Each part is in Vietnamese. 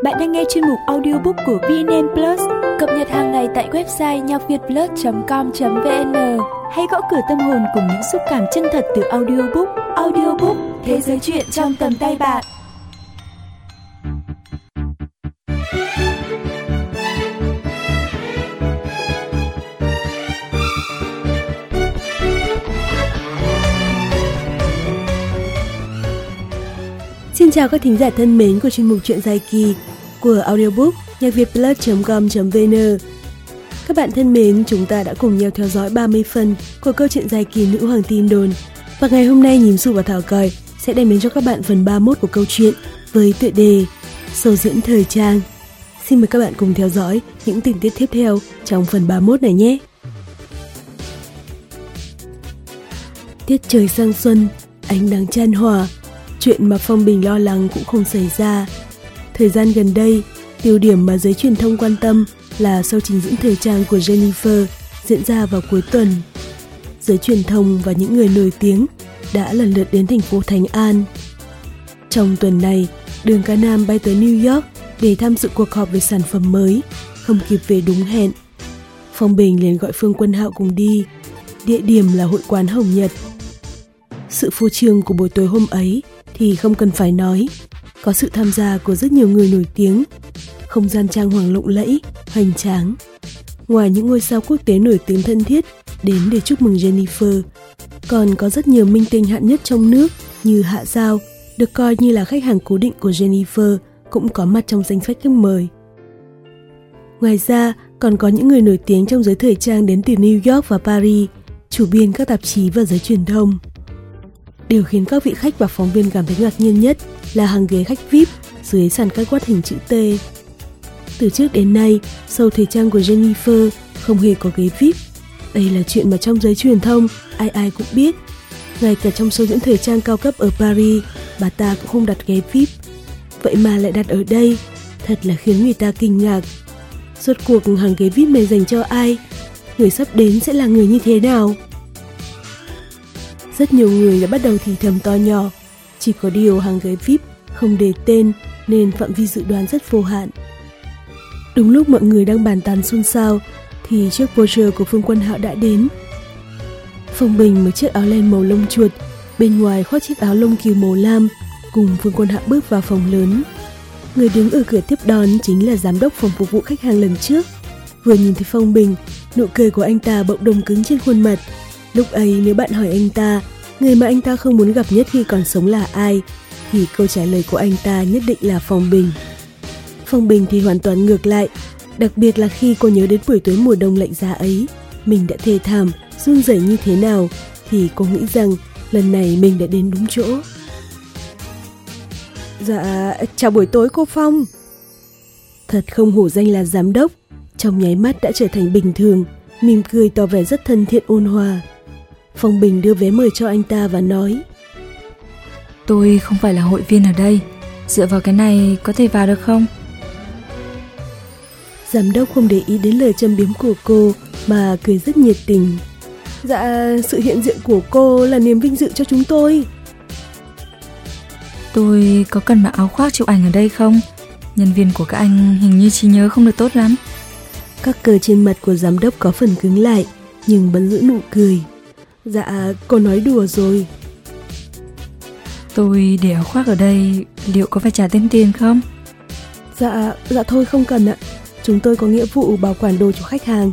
Bạn đang nghe chuyên mục audiobook của VNN Plus, cập nhật hàng ngày tại website nhocvietplus.com.vn. Hãy gõ cửa tâm hồn cùng những xúc cảm chân thật từ audiobook. Audiobook, thế giới truyện trong tầm tay bạn. Xin chào các thính giả thân mến của chuyên mục Chuyện dài kỳ của audiobook nhocvietplus.com.vn. Các bạn thân mến, chúng ta đã cùng nhau theo dõi 30 phần của câu chuyện dài kỳ Nữ Hoàng Tin Đồn. Và ngày hôm nay, Nhím Xù và Thảo Còi sẽ đem đến cho các bạn phần 31 của câu chuyện với tựa đề Show diễn thời trang. Xin mời các bạn cùng theo dõi những tình tiết tiếp theo trong phần 31 này nhé. Tiết trời sang xuân, ánh nắng chan hòa. Chuyện mà Phong Bình lo lắng cũng không xảy ra. Thời gian gần đây, tiêu điểm mà giới truyền thông quan tâm là show trình diễn thời trang của Jennifer diễn ra vào cuối tuần. Giới truyền thông và những người nổi tiếng đã lần lượt đến thành phố Thánh An. Trong tuần này, Đường Ca Nam bay tới New York để tham dự cuộc họp về sản phẩm mới, không kịp về đúng hẹn. Phong Bình liền gọi Phương Quân Hạo cùng đi. Địa điểm là hội quán Hồng Nhật. Sự phô trương của buổi tối hôm ấy thì không cần phải nói, có sự tham gia của rất nhiều người nổi tiếng, không gian trang hoàng lộng lẫy, hoành tráng. Ngoài những ngôi sao quốc tế nổi tiếng thân thiết đến để chúc mừng Jennifer, còn có rất nhiều minh tinh hạng nhất trong nước như Hạ Giao, được coi như là khách hàng cố định của Jennifer, cũng có mặt trong danh sách khách mời. Ngoài ra, còn có những người nổi tiếng trong giới thời trang đến từ New York và Paris, chủ biên các tạp chí và giới truyền thông. Điều khiến các vị khách và phóng viên cảm thấy ngạc nhiên nhất là hàng ghế khách VIP dưới sàn cắt quát hình chữ T. Từ trước đến nay, show thời trang của Jennifer không hề có ghế VIP. Đây là chuyện mà trong giới truyền thông ai ai cũng biết. Ngay cả trong show diễn thời trang cao cấp ở Paris, bà ta cũng không đặt ghế VIP. Vậy mà lại đặt ở đây, thật là khiến người ta kinh ngạc. Rốt cuộc hàng ghế VIP này dành cho ai? Người sắp đến sẽ là người như thế nào? Rất nhiều người đã bắt đầu thì thầm to nhỏ. Chỉ có điều hàng ghế VIP không đề tên nên phạm vi dự đoán rất vô hạn. Đúng lúc mọi người đang bàn tán xôn xao thì chiếc Porsche của Phương Quân Hạo đã đến. Phong Bình mặc chiếc áo len màu lông chuột, bên ngoài khoác chiếc áo lông cừu màu lam, cùng Phương Quân Hạo bước vào phòng lớn. Người đứng ở cửa tiếp đón chính là giám đốc phòng phục vụ khách hàng lần trước. Vừa nhìn thấy Phong Bình, nụ cười của anh ta bỗng đông cứng trên khuôn mặt. Lúc ấy nếu bạn hỏi anh ta, người mà anh ta không muốn gặp nhất khi còn sống là ai, thì câu trả lời của anh ta nhất định là Phong Bình. Phong Bình thì hoàn toàn ngược lại, đặc biệt là khi cô nhớ đến buổi tối mùa đông lạnh giá ấy, mình đã thê thảm, run rẩy như thế nào, thì cô nghĩ rằng lần này mình đã đến đúng chỗ. Dạ, chào buổi tối cô Phong. Thật không hổ danh là giám đốc, trong nháy mắt đã trở thành bình thường, mỉm cười tỏ vẻ rất thân thiện ôn hòa. Phong Bình đưa vé mời cho anh ta và nói: Tôi không phải là hội viên ở đây, dựa vào cái này có thể vào được không? Giám đốc không để ý đến lời châm biếm của cô mà cười rất nhiệt tình. Dạ, sự hiện diện của cô là niềm vinh dự cho chúng tôi. Tôi có cần mặc áo khoác chụp ảnh ở đây không? Nhân viên của các anh hình như trí nhớ không được tốt lắm. Các cờ trên mặt của giám đốc có phần cứng lại, nhưng vẫn giữ nụ cười. Dạ, cô nói đùa rồi. Tôi để áo khoác ở đây, liệu có phải trả thêm tiền không? Dạ thôi không cần ạ. Chúng tôi có nghĩa vụ bảo quản đồ cho khách hàng.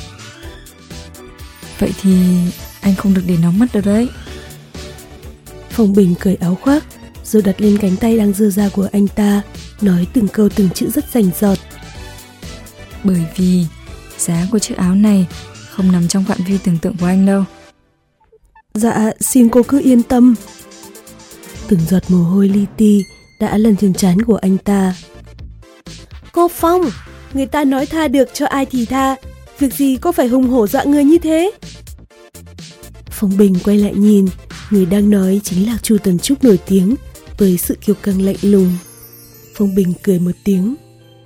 Vậy thì anh không được để nóng mắt đâu đấy. Phong Bình cởi áo khoác, rồi đặt lên cánh tay đang giơ ra của anh ta, nói từng câu từng chữ rất rành rọt. Bởi vì giá của chiếc áo này không nằm trong phạm vi tưởng tượng của anh đâu. Dạ, xin cô cứ yên tâm. Từng giọt mồ hôi li ti đã lần trên trán của anh ta. Cô Phong, người ta nói tha được cho ai thì tha, việc gì cô phải hùng hổ dọa người như thế? Phong Bình quay lại nhìn, người đang nói chính là Chu Tần Trúc nổi tiếng với sự kiêu căng lạnh lùng. Phong Bình cười một tiếng.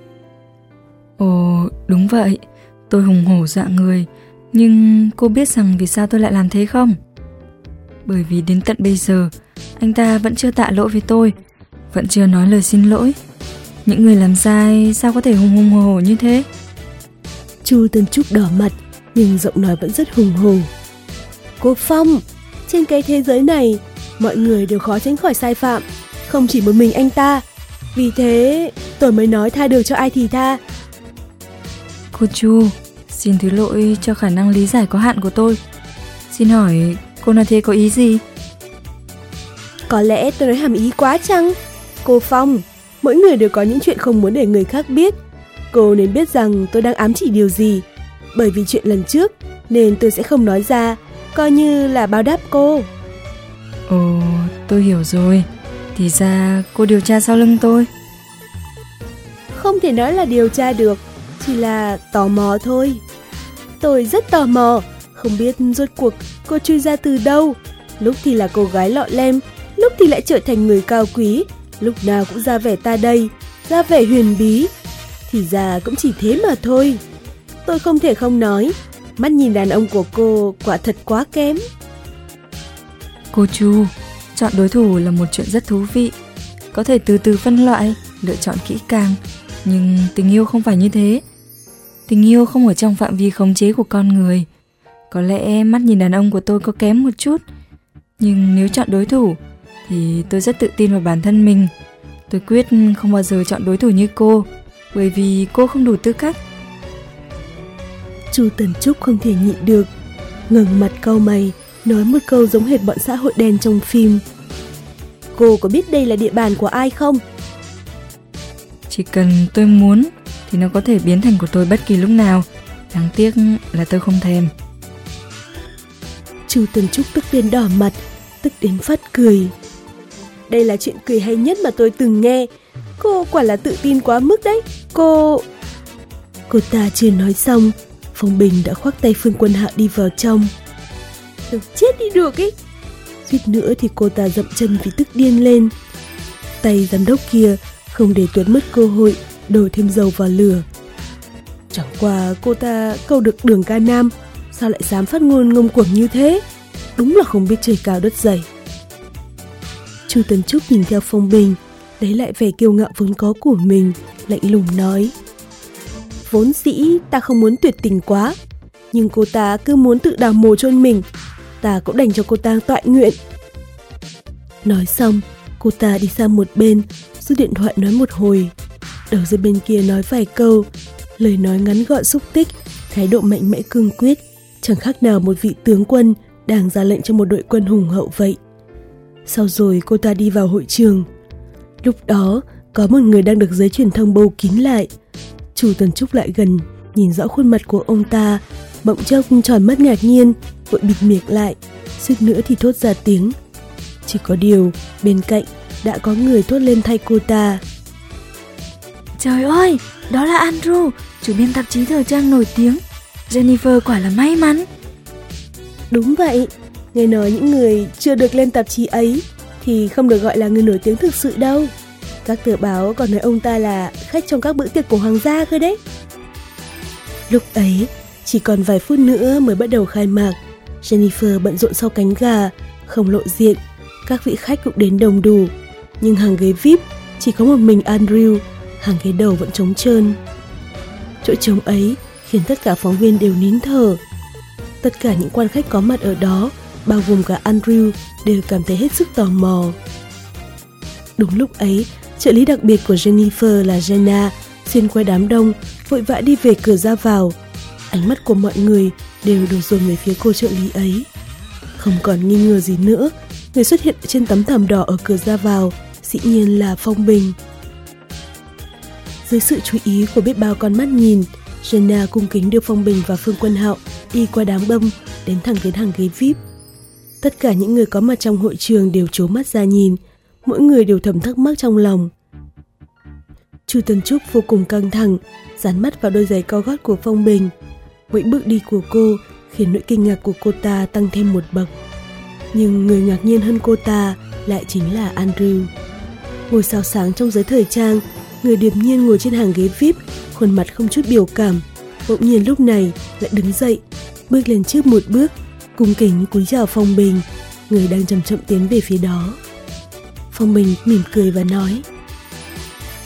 Ồ, đúng vậy, tôi hùng hổ dọa người, nhưng cô biết rằng vì sao tôi lại làm thế không? Bởi vì đến tận bây giờ, anh ta vẫn chưa tạ lỗi với tôi, vẫn chưa nói lời xin lỗi. Những người làm sai sao có thể hùng hùng hồ hồ như thế? Chu Tân Trúc đỏ mặt, nhưng giọng nói vẫn rất hùng hồ. Cô Phong, trên cái thế giới này, mọi người đều khó tránh khỏi sai phạm, không chỉ một mình anh ta. Vì thế, tôi mới nói tha được cho ai thì tha. Cô Chu, xin thứ lỗi cho khả năng lý giải có hạn của tôi. Xin hỏi, cô nói thế có ý gì? Có lẽ tôi nói hàm ý quá chăng? Cô Phong, mỗi người đều có những chuyện không muốn để người khác biết. Cô nên biết rằng tôi đang ám chỉ điều gì. Bởi vì chuyện lần trước, nên tôi sẽ không nói ra, coi như là báo đáp cô. Ồ, tôi hiểu rồi. Thì ra cô điều tra sau lưng tôi. Không thể nói là điều tra được, chỉ là tò mò thôi. Tôi rất tò mò, không biết rốt cuộc cô chui ra từ đâu. Lúc thì là cô gái lọ lem, lúc thì lại trở thành người cao quý, lúc nào cũng ra vẻ ta đây, ra vẻ huyền bí. Thì ra cũng chỉ thế mà thôi. Tôi không thể không nói, mắt nhìn đàn ông của cô quả thật quá kém. Cô Chu, chọn đối thủ là một chuyện rất thú vị. Có thể từ từ phân loại, lựa chọn kỹ càng. Nhưng tình yêu không phải như thế. Tình yêu không ở trong phạm vi khống chế của con người. Có lẽ mắt nhìn đàn ông của tôi có kém một chút, nhưng nếu chọn đối thủ thì tôi rất tự tin vào bản thân mình. Tôi quyết không bao giờ chọn đối thủ như cô, bởi vì cô không đủ tư cách. Chu Tần Trúc không thể nhịn được, ngẩng mặt cau mày, nói một câu giống hệt bọn xã hội đen trong phim. Cô có biết đây là địa bàn của ai không? Chỉ cần tôi muốn thì nó có thể biến thành của tôi bất kỳ lúc nào. Đáng tiếc là tôi không thèm. Chu Tần Trúc tức đến đỏ mặt, tức đến phát cười. Đây là chuyện cười hay nhất mà tôi từng nghe. Cô quả là tự tin quá mức đấy. Cô ta chưa nói xong, Phong Bình đã khoác tay Phương Quân Hạo đi vào trong. Đừng chết đi được ý. Suýt nữa thì cô ta dậm chân vì tức điên lên. Tay giám đốc kia không để tuột mất cơ hội đổ thêm dầu vào lửa. Chẳng qua cô ta câu được Đường Ca Nam, sao lại dám phát ngôn ngông cuồng như thế? Đúng là không biết trời cao đất dày. Chu Tần Trúc nhìn theo Phong Bình, lấy lại vẻ kiêu ngạo vốn có của mình, lạnh lùng nói: Vốn dĩ ta không muốn tuyệt tình quá, nhưng cô ta cứ muốn tự đào mồ chôn mình, ta cũng đành cho cô ta tọa nguyện. Nói xong, cô ta đi sang một bên, rút điện thoại nói một hồi. Đầu dây bên kia nói vài câu, lời nói ngắn gọn xúc tích, thái độ mạnh mẽ cương quyết, chẳng khác nào một vị tướng quân đang ra lệnh cho một đội quân hùng hậu vậy. Sau rồi cô ta đi vào hội trường. Lúc đó, có một người đang được giới truyền thông bâu kín lại. Chu Tần Trúc lại gần, nhìn rõ khuôn mặt của ông ta, bỗng chốc tròn mắt ngạc nhiên, vội bịt miệng lại, suýt nữa thì thốt ra tiếng. Chỉ có điều, bên cạnh đã có người thốt lên thay cô ta. Trời ơi, đó là Andrew, chủ biên tạp chí thời trang nổi tiếng. Jennifer quả là may mắn. Đúng vậy, nghe nói những người chưa được lên tạp chí ấy thì không được gọi là người nổi tiếng thực sự đâu. Các tờ báo còn nói ông ta là khách trong các bữa tiệc của hoàng gia cơ đấy. Lúc ấy, chỉ còn vài phút nữa mới bắt đầu khai mạc. Jennifer bận rộn sau cánh gà, không lộ diện. Các vị khách cũng đến đông đủ, nhưng hàng ghế VIP chỉ có một mình Andrew, hàng ghế đầu vẫn trống trơn. Chỗ trống ấy khiến tất cả phóng viên đều nín thở. Tất cả những quan khách có mặt ở đó, bao gồm cả Andrew, đều cảm thấy hết sức tò mò. Đúng lúc ấy, trợ lý đặc biệt của Jennifer là Jenna xuyên qua đám đông, vội vã đi về cửa ra vào. Ánh mắt của mọi người đều đổ dồn về phía cô trợ lý ấy. Không còn nghi ngờ gì nữa, người xuất hiện trên tấm thảm đỏ ở cửa ra vào dĩ nhiên là Phong Bình. Dưới sự chú ý của biết bao con mắt nhìn, Jenna cung kính đưa Phong Bình và Phương Quân Hạo đi qua đám đông đến thẳng đến hàng ghế VIP. Tất cả những người có mặt trong hội trường đều trố mắt ra nhìn, mỗi người đều thầm thắc mắc trong lòng. Chu Tần Trúc vô cùng căng thẳng, dán mắt vào đôi giày cao gót của Phong Bình. Mỗi bước đi của cô khiến nỗi kinh ngạc của cô ta tăng thêm một bậc. Nhưng người ngạc nhiên hơn cô ta lại chính là Andrew. Ngôi sao sáng trong giới thời trang, người điềm nhiên ngồi trên hàng ghế VIP, khuôn mặt không chút biểu cảm, bỗng nhiên lúc này lại đứng dậy, bước lên trước một bước, cung kính cúi chào Phong Bình, người đang chậm chậm tiến về phía đó. Phong Bình mỉm cười và nói: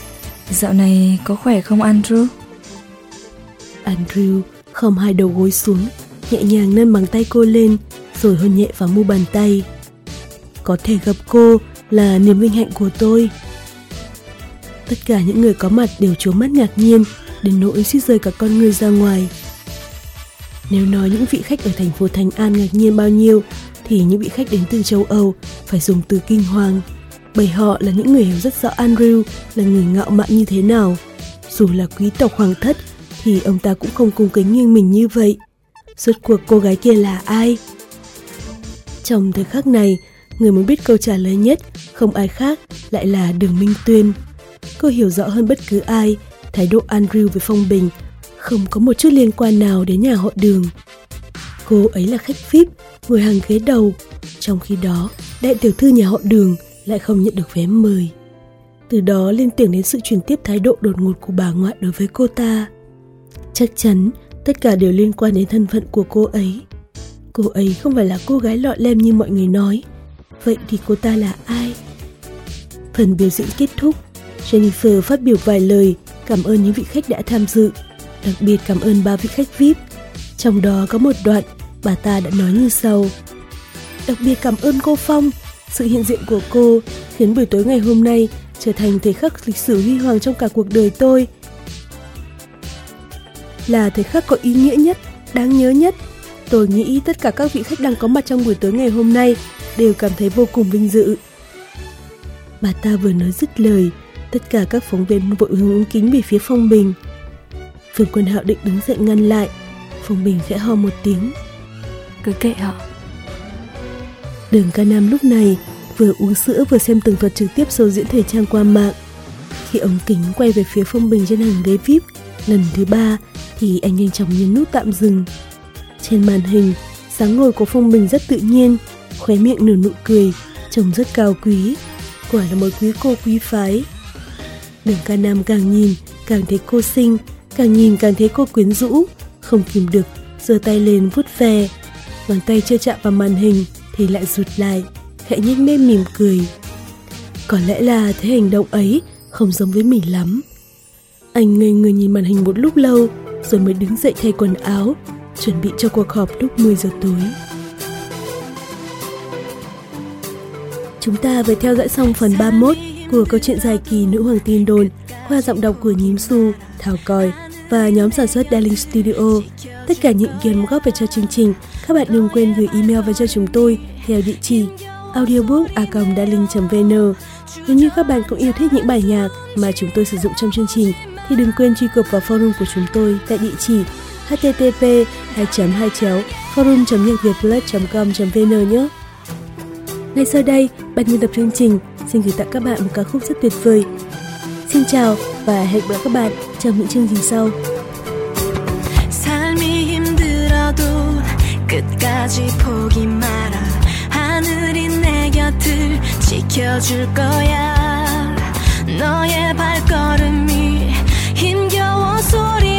Dạo này có khỏe không Andrew? Andrew khom hai đầu gối xuống, nhẹ nhàng nâng bàn tay cô lên, rồi hôn nhẹ vào mu bàn tay. Có thể gặp cô là niềm vinh hạnh của tôi. Tất cả những người có mặt đều trố mắt ngạc nhiên, đến nỗi suýt rơi cả con người ra ngoài. Nếu nói những vị khách ở thành phố Thành An ngạc nhiên bao nhiêu, thì những vị khách đến từ châu Âu phải dùng từ kinh hoàng, bởi họ là những người hiểu rất rõ Andrew là người ngạo mạn như thế nào. Dù là quý tộc hoàng thất thì ông ta cũng không cung kính nghiêng mình như vậy. Rốt cuộc cô gái kia là ai? Trong thời khắc này, người muốn biết câu trả lời nhất không ai khác lại là Đường Minh Tuyên. Cô hiểu rõ hơn bất cứ ai, thái độ Andrew với Phong Bình không có một chút liên quan nào đến nhà họ Đường. Cô ấy là khách VIP, ngồi hàng ghế đầu, trong khi đó đại tiểu thư nhà họ Đường lại không nhận được vé mời. Từ đó liên tưởng đến sự chuyển tiếp thái độ đột ngột của bà ngoại đối với cô ta. Chắc chắn tất cả đều liên quan đến thân phận của cô ấy. Cô ấy không phải là cô gái lọ lem như mọi người nói. Vậy thì cô ta là ai? Phần biểu diễn kết thúc, Jennifer phát biểu vài lời cảm ơn những vị khách đã tham dự, đặc biệt cảm ơn 3 vị khách VIP. Trong đó có một đoạn bà ta đã nói như sau: đặc biệt cảm ơn cô Phong, sự hiện diện của cô khiến buổi tối ngày hôm nay trở thành thời khắc lịch sử huy hoàng trong cả cuộc đời tôi. Là thời khắc có ý nghĩa nhất, đáng nhớ nhất. Tôi nghĩ tất cả các vị khách đang có mặt trong buổi tối ngày hôm nay đều cảm thấy vô cùng vinh dự. Bà ta vừa nói dứt lời, tất cả các phóng viên vội hướng ống kính về phía Phong Bình. Vương Quân Hạo định đứng dậy ngăn lại, Phong Bình khẽ ho một tiếng: cứ kệ họ. Đường Ca Nam lúc này vừa uống sữa vừa xem tường thuật trực tiếp show diễn thời trang qua mạng. Khi ống kính quay về phía Phong Bình trên hàng ghế VIP lần thứ 3 thì anh nhanh chóng nhấn nút tạm dừng. Trên màn hình, dáng ngồi của Phong Bình rất tự nhiên, khóe miệng nở nụ cười, trông rất cao quý. Quả là một quý cô quý phái. Đường Ca Nam càng nhìn càng thấy cô xinh, càng nhìn càng thấy cô quyến rũ, không kìm được giơ tay lên vuốt ve. Ngón tay chưa chạm vào màn hình thì lại rụt lại, khẽ nhếch mép mỉm cười. Có lẽ là thấy hành động ấy không giống với mình lắm. Anh ngây người nhìn màn hình một lúc lâu, rồi mới đứng dậy thay quần áo, chuẩn bị cho cuộc họp lúc 10 giờ tối. Chúng ta vừa theo dõi xong phần 31 của câu chuyện dài kỳ Nữ Hoàng Tin Đồn qua giọng đọc của Nhím Xu, Thảo Còi và nhóm sản xuất Darling Studio. Tất cả những ý kiến góp về cho chương trình, các bạn đừng quên gửi email về cho chúng tôi theo địa chỉ audiobook@darling.vn. Nếu như các bạn cũng yêu thích những bài nhạc mà chúng tôi sử dụng trong chương trình thì đừng quên truy cập vào forum của chúng tôi tại địa chỉ http://forum.nhacvietplus.com.vn nhé. Ngay sau đây, ban biên tập chương trình xin gửi tặng các bạn một ca khúc rất tuyệt vời. Xin chào và hẹn gặp lại các bạn trong những chương trình sau. 끝까지 포기 마라. 하늘이 내 곁을 지켜줄 거야. 너의 발걸음이 힘겨워 소리